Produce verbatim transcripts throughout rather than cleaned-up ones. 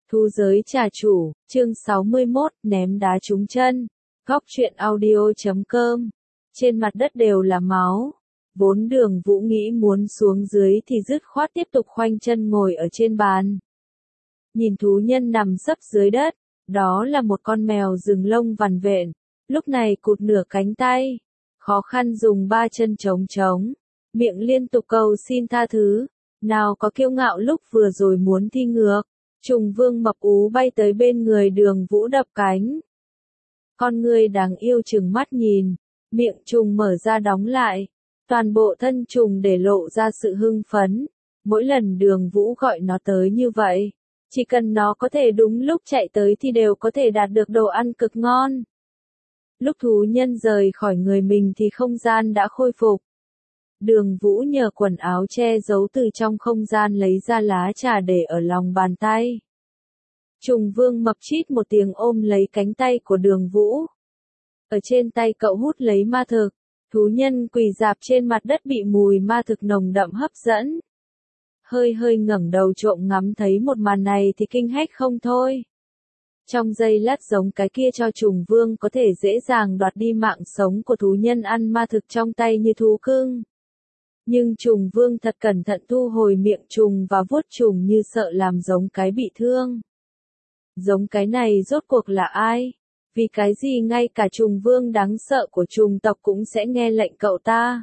Thu giới trà chủ, chương sáu mươi mốt, ném đá trúng chân. Góc truyện audio chấm com. Trên mặt đất đều là máu. Vốn Đường Vũ nghĩ muốn xuống dưới thì dứt khoát tiếp tục khoanh chân ngồi ở trên bàn. Nhìn thú nhân nằm sấp dưới đất, đó là một con mèo rừng lông vằn vện, lúc này cụt nửa cánh tay, khó khăn dùng ba chân chống chống, miệng liên tục cầu xin tha thứ, nào có kiêu ngạo lúc vừa rồi muốn thi ngược. Trùng Vương mập ú bay tới bên người Đường Vũ đập cánh. Con người đáng yêu trừng mắt nhìn, miệng trùng mở ra đóng lại, toàn bộ thân trùng để lộ ra sự hưng phấn. Mỗi lần Đường Vũ gọi nó tới như vậy, chỉ cần nó có thể đúng lúc chạy tới thì đều có thể đạt được đồ ăn cực ngon. Lúc thú nhân rời khỏi người mình thì không gian đã khôi phục. Đường Vũ nhờ quần áo che giấu từ trong không gian lấy ra lá trà để ở lòng bàn tay. Trùng Vương mập chít một tiếng ôm lấy cánh tay của Đường Vũ. Ở trên tay cậu hút lấy ma thực, thú nhân quỳ rạp trên mặt đất bị mùi ma thực nồng đậm hấp dẫn. Hơi hơi ngẩng đầu trộm ngắm thấy một màn này thì kinh hách không thôi. Trong giây lát giống cái kia cho Trùng Vương có thể dễ dàng đoạt đi mạng sống của thú nhân ăn ma thực trong tay như thú cưng. Nhưng Trùng Vương thật cẩn thận thu hồi miệng trùng và vuốt trùng như sợ làm giống cái bị thương. Giống cái này rốt cuộc là ai? Vì cái gì ngay cả Trùng Vương đáng sợ của trùng tộc cũng sẽ nghe lệnh cậu ta?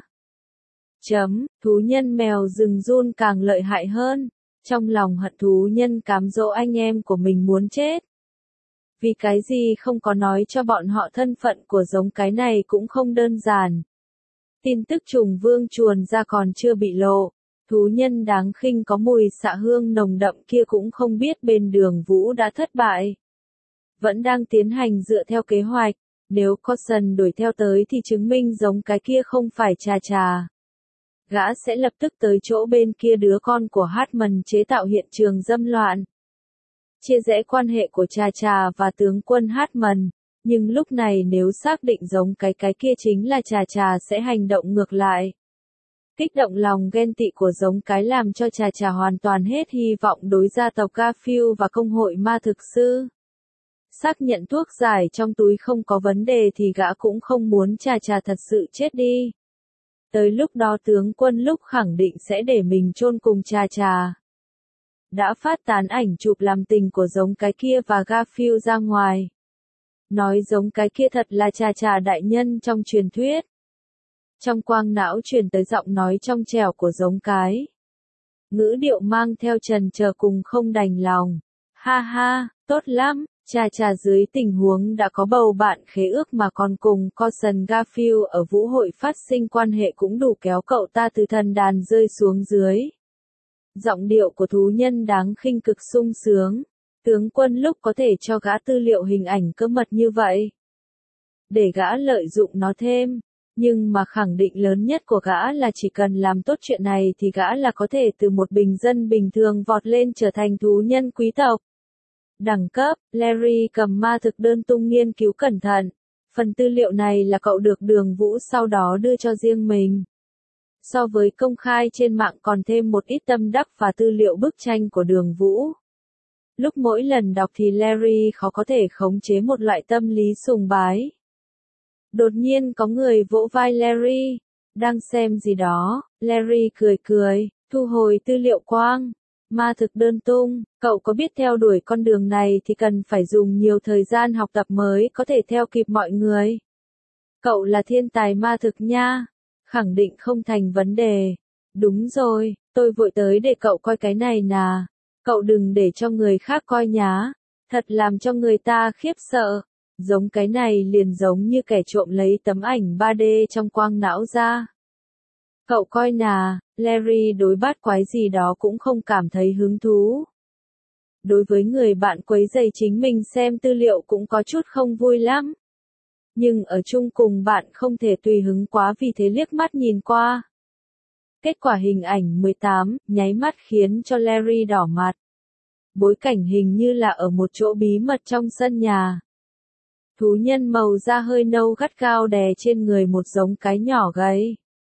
Chấm, thú nhân mèo rừng run càng lợi hại hơn. Trong lòng hận thú nhân cám dỗ anh em của mình muốn chết. Vì cái gì không có nói cho bọn họ thân phận của giống cái này cũng không đơn giản. Tin tức Trùng Vương chuồn ra còn chưa bị lộ, thú nhân đáng khinh có mùi xạ hương nồng đậm kia cũng không biết bên Đường Vũ đã thất bại. Vẫn đang tiến hành dựa theo kế hoạch, nếu Coulson đuổi theo tới thì chứng minh giống cái kia không phải Trà Trà. Gã sẽ lập tức tới chỗ bên kia đứa con của Hartman chế tạo hiện trường dâm loạn. Chia rẽ quan hệ của Trà Trà và tướng quân Hartman. Nhưng lúc này nếu xác định giống cái cái kia chính là Trà Trà sẽ hành động ngược lại. Kích động lòng ghen tị của giống cái làm cho Trà Trà hoàn toàn hết hy vọng đối gia tộc Garfield và công hội ma thực sư. Xác nhận thuốc giải trong túi không có vấn đề thì gã cũng không muốn Trà Trà thật sự chết đi. Tới lúc đó tướng quân lúc khẳng định sẽ để mình chôn cùng Trà Trà. Đã phát tán ảnh chụp làm tình của giống cái kia và Garfield ra ngoài. Nói giống cái kia thật là Trà Trà đại nhân trong truyền thuyết. Trong quang não truyền tới giọng nói trong trẻo của giống cái. Ngữ điệu mang theo trần chờ cùng không đành lòng. Ha ha, tốt lắm, Trà Trà dưới tình huống đã có bầu bạn khế ước mà còn cùng Coulson Garfield ở vũ hội phát sinh quan hệ cũng đủ kéo cậu ta từ thần đàn rơi xuống dưới. Giọng điệu của thú nhân đáng khinh cực sung sướng. Tướng quân lúc có thể cho gã tư liệu hình ảnh cơ mật như vậy. Để gã lợi dụng nó thêm. Nhưng mà khẳng định lớn nhất của gã là chỉ cần làm tốt chuyện này thì gã là có thể từ một bình dân bình thường vọt lên trở thành thú nhân quý tộc. Đẳng cấp, Larry cầm ma thực đơn tung nghiên cứu cẩn thận. Phần tư liệu này là cậu được Đường Vũ sau đó đưa cho riêng mình. So với công khai trên mạng còn thêm một ít tâm đắc và tư liệu bức tranh của Đường Vũ. Lúc mỗi lần đọc thì Larry khó có thể khống chế một loại tâm lý sùng bái. Đột nhiên có người vỗ vai Larry. Đang xem gì đó, Larry cười cười, thu hồi tư liệu quang. Ma thực đơn tung, cậu có biết theo đuổi con đường này thì cần phải dùng nhiều thời gian học tập mới có thể theo kịp mọi người. Cậu là thiên tài ma thực nha. Khẳng định không thành vấn đề. Đúng rồi, tôi vội tới để cậu coi cái này nà. Cậu đừng để cho người khác coi nhá. Thật làm cho người ta khiếp sợ. Giống cái này liền giống như kẻ trộm lấy tấm ảnh ba D trong quang não ra. Cậu coi nà, Larry đối bát quái gì đó cũng không cảm thấy hứng thú. Đối với người bạn quấy rầy chính mình xem tư liệu cũng có chút không vui lắm. Nhưng ở chung cùng bạn không thể tùy hứng quá vì thế liếc mắt nhìn qua. Kết quả hình ảnh mười tám, nháy mắt khiến cho Larry đỏ mặt. Bối cảnh hình như là ở một chỗ bí mật trong sân nhà. Thú nhân màu da hơi nâu gắt gao đè trên người một giống cái nhỏ gầy.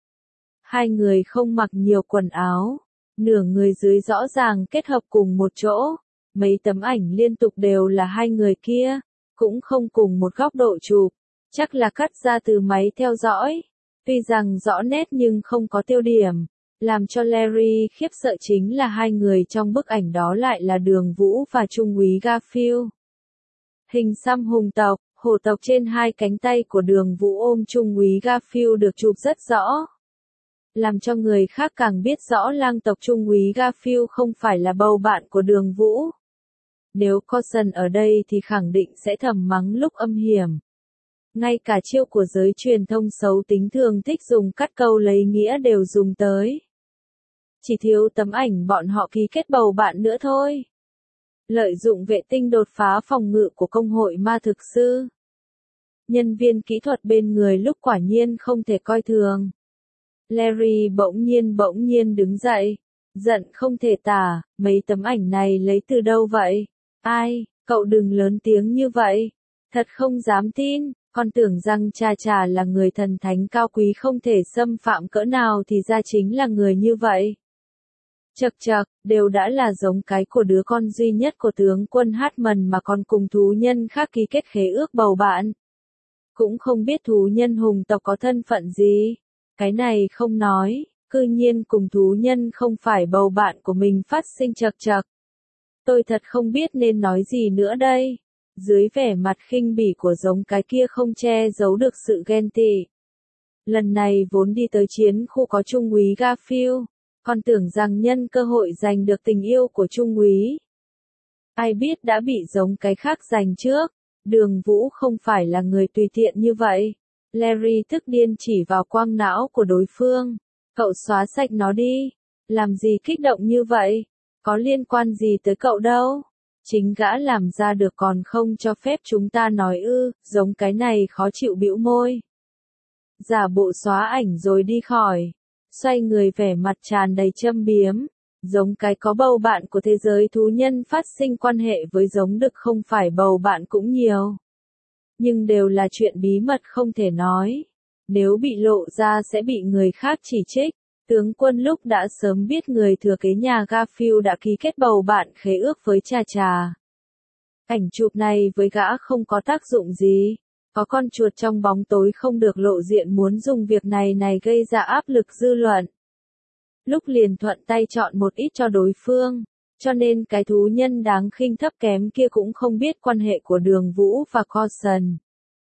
Hai người không mặc nhiều quần áo, nửa người dưới rõ ràng kết hợp cùng một chỗ, Mấy tấm ảnh liên tục đều là hai người kia, cũng không cùng một góc độ chụp, chắc là cắt ra từ máy theo dõi. Tuy rằng rõ nét nhưng không có tiêu điểm, làm cho Larry khiếp sợ chính là hai người trong bức ảnh đó lại là Đường Vũ và Trung úy Garfield. Hình xăm hùng tộc, hổ tộc trên hai cánh tay của Đường Vũ ôm Trung úy Garfield được chụp rất rõ, làm cho người khác càng biết rõ lang tộc Trung úy Garfield không phải là bầu bạn của Đường Vũ. Nếu Coulson ở đây thì khẳng định sẽ thầm mắng lúc âm hiểm. Ngay cả chiêu của giới truyền thông xấu tính thường thích dùng cắt câu lấy nghĩa đều dùng tới. Chỉ thiếu tấm ảnh bọn họ ký kết bầu bạn nữa thôi. Lợi dụng vệ tinh đột phá phòng ngự của công hội ma thực sư. Nhân viên kỹ thuật bên người lúc quả nhiên không thể coi thường. Larry bỗng nhiên bỗng nhiên đứng dậy. Giận không thể tả, mấy tấm ảnh này lấy từ đâu vậy? Ai, cậu đừng lớn tiếng như vậy. Thật không dám tin, con tưởng rằng Cha Cha là người thần thánh cao quý không thể xâm phạm cỡ nào thì ra chính là người như vậy. Chậc chậc, đều đã là giống cái của đứa con duy nhất của tướng quân Hartman mà còn cùng thú nhân khác ký kết khế ước bầu bạn. Cũng không biết thú nhân hùng tộc có thân phận gì. Cái này không nói, cư nhiên cùng thú nhân không phải bầu bạn của mình phát sinh chậc chậc. Tôi thật không biết nên nói gì nữa đây. Dưới vẻ mặt khinh bỉ của giống cái kia không che giấu được sự ghen tị. Lần này vốn đi tới chiến khu có Trung úy Garfield, còn tưởng rằng nhân cơ hội giành được tình yêu của Trung úy. Ai biết đã bị giống cái khác giành trước. Đường Vũ không phải là người tùy tiện như vậy. Larry tức điên chỉ vào quang não của đối phương. Cậu xóa sạch nó đi. Làm gì kích động như vậy? Có liên quan gì tới cậu đâu? Chính gã làm ra được còn không cho phép chúng ta nói ư, giống cái này khó chịu bĩu môi. Giả bộ xóa ảnh rồi đi khỏi. Xoay người vẻ mặt tràn đầy châm biếm. Giống cái có bầu bạn của thế giới thú nhân phát sinh quan hệ với giống đực không phải bầu bạn cũng nhiều. Nhưng đều là chuyện bí mật không thể nói. Nếu bị lộ ra sẽ bị người khác chỉ trích. Tướng quân lúc đã sớm biết người thừa kế nhà Garfield đã ký kết bầu bạn khế ước với Cha Cha. Ảnh chụp này với gã không có tác dụng gì. Có con chuột trong bóng tối không được lộ diện muốn dùng việc này này gây ra áp lực dư luận. Lúc liền thuận tay chọn một ít cho đối phương. Cho nên cái thú nhân đáng khinh thấp kém kia cũng không biết quan hệ của Đường Vũ và Coulson.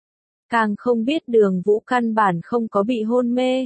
Càng không biết Đường Vũ căn bản không có bị hôn mê.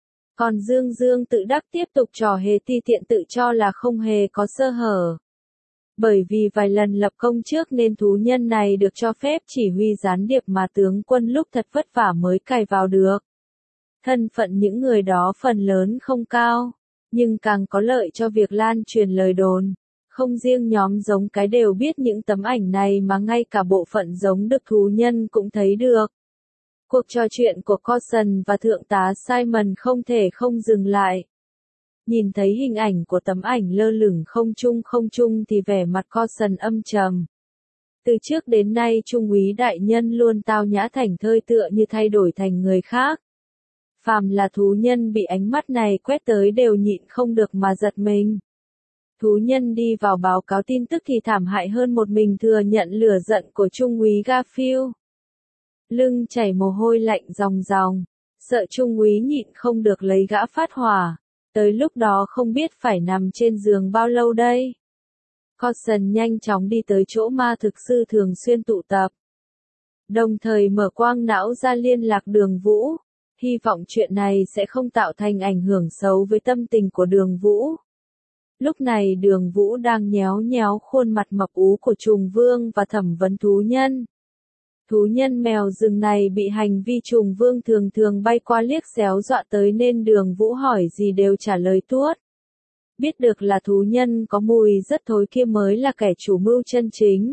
Còn Dương Dương tự đắc tiếp tục trò hề ti tiện tự cho là không hề có sơ hở. Bởi vì vài lần lập công trước nên thú nhân này được cho phép chỉ huy gián điệp mà tướng quân lúc thật vất vả mới cài vào được. Thân phận những người đó phần lớn không cao, nhưng càng có lợi cho việc lan truyền lời đồn. Không riêng nhóm giống cái đều biết những tấm ảnh này mà ngay cả bộ phận giống đực thú nhân cũng thấy được. Cuộc trò chuyện của Coulson và Thượng tá Simon không thể không dừng lại. Nhìn thấy hình ảnh của tấm ảnh lơ lửng không trung không trung thì vẻ mặt Coulson âm trầm. Từ trước đến nay Trung úy đại nhân luôn tao nhã thảnh thơi tựa như thay đổi thành người khác. Phàm là thú nhân bị ánh mắt này quét tới đều nhịn không được mà giật mình. Thú nhân đi vào báo cáo tin tức thì thảm hại hơn một mình thừa nhận lửa giận của Trung úy Garfield. Lưng chảy mồ hôi lạnh ròng ròng, sợ Trung úy nhịn không được lấy gã phát hỏa, tới lúc đó không biết phải nằm trên giường bao lâu đây. Coulson nhanh chóng đi tới chỗ ma thực sư thường xuyên tụ tập. Đồng thời mở quang não ra liên lạc Đường Vũ, hy vọng chuyện này sẽ không tạo thành ảnh hưởng xấu với tâm tình của Đường Vũ. Lúc này Đường Vũ đang nhéo nhéo khuôn mặt mập ú của Trùng Vương và thẩm vấn thú nhân. Thú nhân mèo rừng này bị hành vi Trùng Vương thường thường bay qua liếc xéo dọa tới nên Đường Vũ hỏi gì đều trả lời tuốt. Biết được là thú nhân có mùi rất thối kia mới là kẻ chủ mưu chân chính.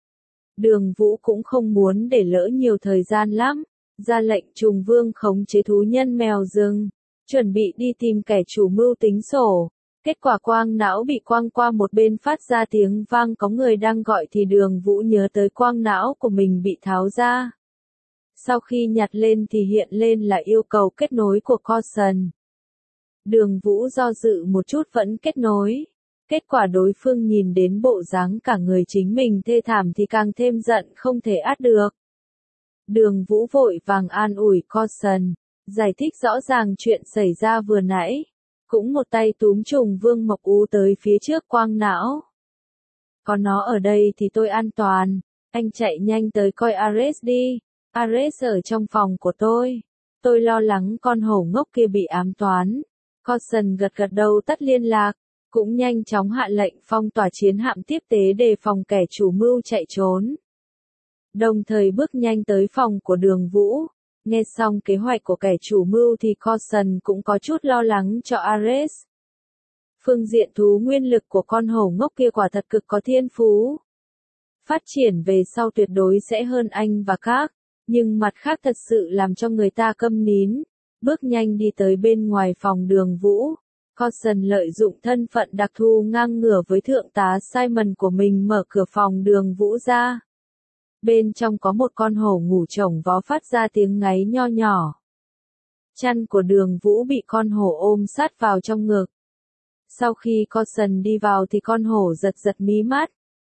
Đường Vũ cũng không muốn để lỡ nhiều thời gian lắm, ra lệnh Trùng Vương khống chế thú nhân mèo rừng, chuẩn bị đi tìm kẻ chủ mưu tính sổ. Kết quả quang não bị quang qua một bên phát ra tiếng vang có người đang gọi thì Đường Vũ nhớ tới quang não của mình bị tháo ra. Sau khi nhặt lên thì hiện lên là yêu cầu kết nối của Coulson. Đường Vũ do dự một chút vẫn kết nối. Kết quả đối phương nhìn đến bộ dáng cả người chính mình thê thảm thì càng thêm giận không thể át được. Đường Vũ vội vàng an ủi Coulson, giải thích rõ ràng chuyện xảy ra vừa nãy. Cũng một tay túm trùng Vương Mộc Ú tới phía trước quang não. Có nó ở đây thì tôi an toàn, anh chạy nhanh tới coi Ares đi, Ares ở trong phòng của tôi. Tôi lo lắng con hổ ngốc kia bị ám toán. Coulson gật gật đầu tắt liên lạc, cũng nhanh chóng hạ lệnh phong tỏa chiến hạm tiếp tế đề phòng kẻ chủ mưu chạy trốn. Đồng thời bước nhanh tới phòng của Đường Vũ. Nghe xong kế hoạch của kẻ chủ mưu thì Coulson cũng có chút lo lắng cho Ares. Phương diện thú nguyên lực của con hổ ngốc kia quả thật cực có thiên phú. Phát triển về sau tuyệt đối sẽ hơn anh và các, nhưng mặt khác thật sự làm cho người ta câm nín. Bước nhanh đi tới bên ngoài phòng Đường Vũ. Coulson lợi dụng thân phận đặc thù ngang ngửa với thượng tá Simon của mình mở cửa phòng Đường Vũ ra. Bên trong có một con hổ ngủ chồng vó phát ra tiếng ngáy nho nhỏ. Chăn của Đường Vũ bị con hổ ôm sát vào trong ngực. Sau khi Coulson đi vào thì con hổ giật giật mí mắt.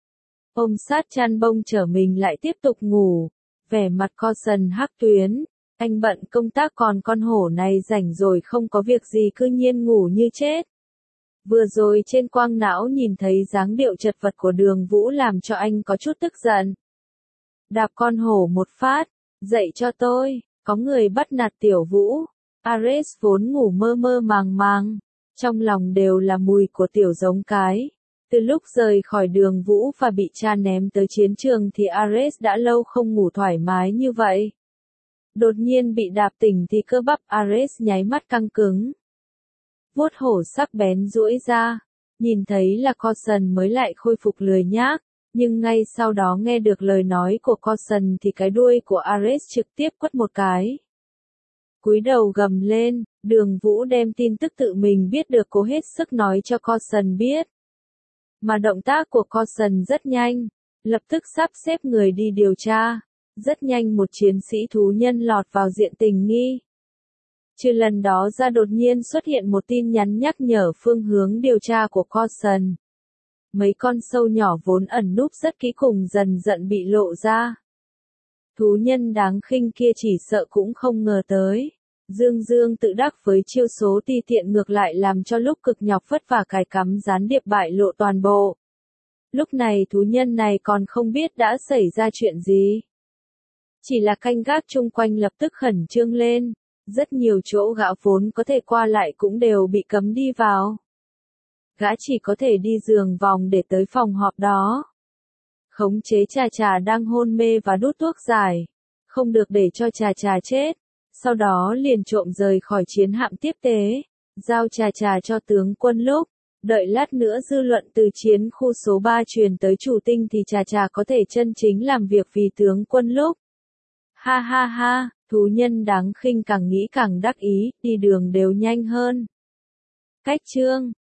Ôm sát chăn bông trở mình lại tiếp tục ngủ. Vẻ mặt Coulson hắc tuyến. Anh bận công tác còn con hổ này rảnh rồi không có việc gì cứ nhiên ngủ như chết. Vừa rồi trên quang não nhìn thấy dáng điệu chật vật của Đường Vũ làm cho anh có chút tức giận. Đạp con hổ một phát, dậy cho tôi, có người bắt nạt Tiểu Vũ. Ares vốn ngủ mơ mơ màng màng, trong lòng đều là mùi của tiểu giống cái. Từ lúc rời khỏi Đường Vũ và bị cha ném tới chiến trường thì Ares đã lâu không ngủ thoải mái như vậy. Đột nhiên bị đạp tỉnh thì cơ bắp Ares nháy mắt căng cứng. Vuốt hổ sắc bén duỗi ra, nhìn thấy là Coulson mới lại khôi phục lười nhác. Nhưng ngay sau đó nghe được lời nói của Coulson thì cái đuôi của Ares trực tiếp quất một cái. Cúi đầu gầm lên, Đường Vũ đem tin tức tự mình biết được cố hết sức nói cho Coulson biết. Mà động tác của Coulson rất nhanh, lập tức sắp xếp người đi điều tra. Rất nhanh một chiến sĩ thú nhân lọt vào diện tình nghi. Trừ lần đó ra đột nhiên xuất hiện một tin nhắn nhắc nhở phương hướng điều tra của Coulson. Mấy con sâu nhỏ vốn ẩn núp rất kỹ cùng dần dần bị lộ ra. Thú nhân đáng khinh kia chỉ sợ cũng không ngờ tới. Dương Dương tự đắc với chiêu số ti tiện ngược lại làm cho lúc cực nhọc vất vả cài cắm gián điệp bại lộ toàn bộ. Lúc này thú nhân này còn không biết đã xảy ra chuyện gì. Chỉ là canh gác chung quanh lập tức khẩn trương lên. Rất nhiều chỗ gã vốn có thể qua lại cũng đều bị cấm đi vào. Gã chỉ có thể đi giường vòng để tới phòng họp đó. Khống chế Trà Trà đang hôn mê và đút thuốc giải. Không được để cho Trà Trà chết. Sau đó liền trộm rời khỏi chiến hạm tiếp tế. Giao Trà Trà cho tướng quân lúc. Đợi lát nữa dư luận từ chiến khu số ba truyền tới chủ tinh thì Trà Trà có thể chân chính làm việc vì tướng quân lúc. Ha ha ha, thú nhân đáng khinh càng nghĩ càng đắc ý, đi đường đều nhanh hơn. Cách chương